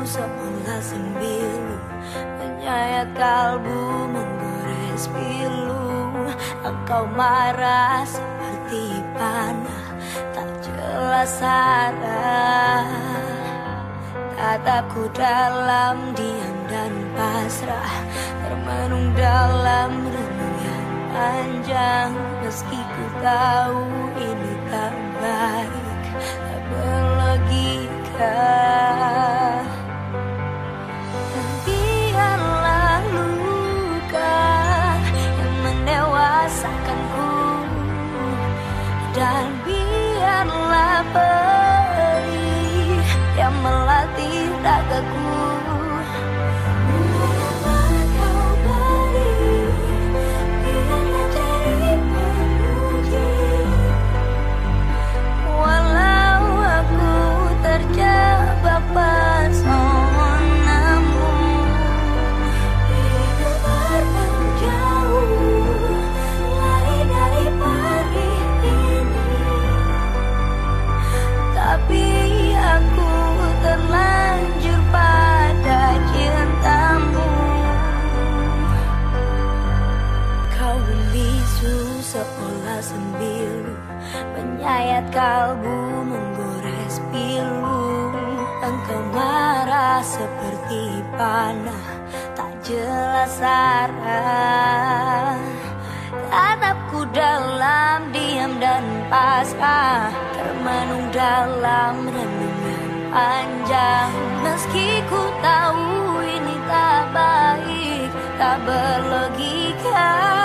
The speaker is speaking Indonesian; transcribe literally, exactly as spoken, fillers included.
seolah sembilu, menyayat kalbu menggores pilu. Engkau marah seperti panah, tak jelas arah. Tatapku dalam diam dan pasrah, termenung dalam renung yang panjang. Meski ku tahu ini tak baik, tak berlogika. Dan biarlah luka yang mendewasakanku, dan biarlah perih yang melatih ragaku. Terjebak pesonamu, hidup jauh lari dari perih ini. Tapi aku terlanjur pada cintamu. Kau membisu seolah sembilu, menyayat kalbu menggores pilu. Engkau marah seperti panah, tak jelas arah. Tatapku dalam diam dan pasrah, termenung dalam renungan panjang. Meski ku tahu ini tak baik, tak berlogika.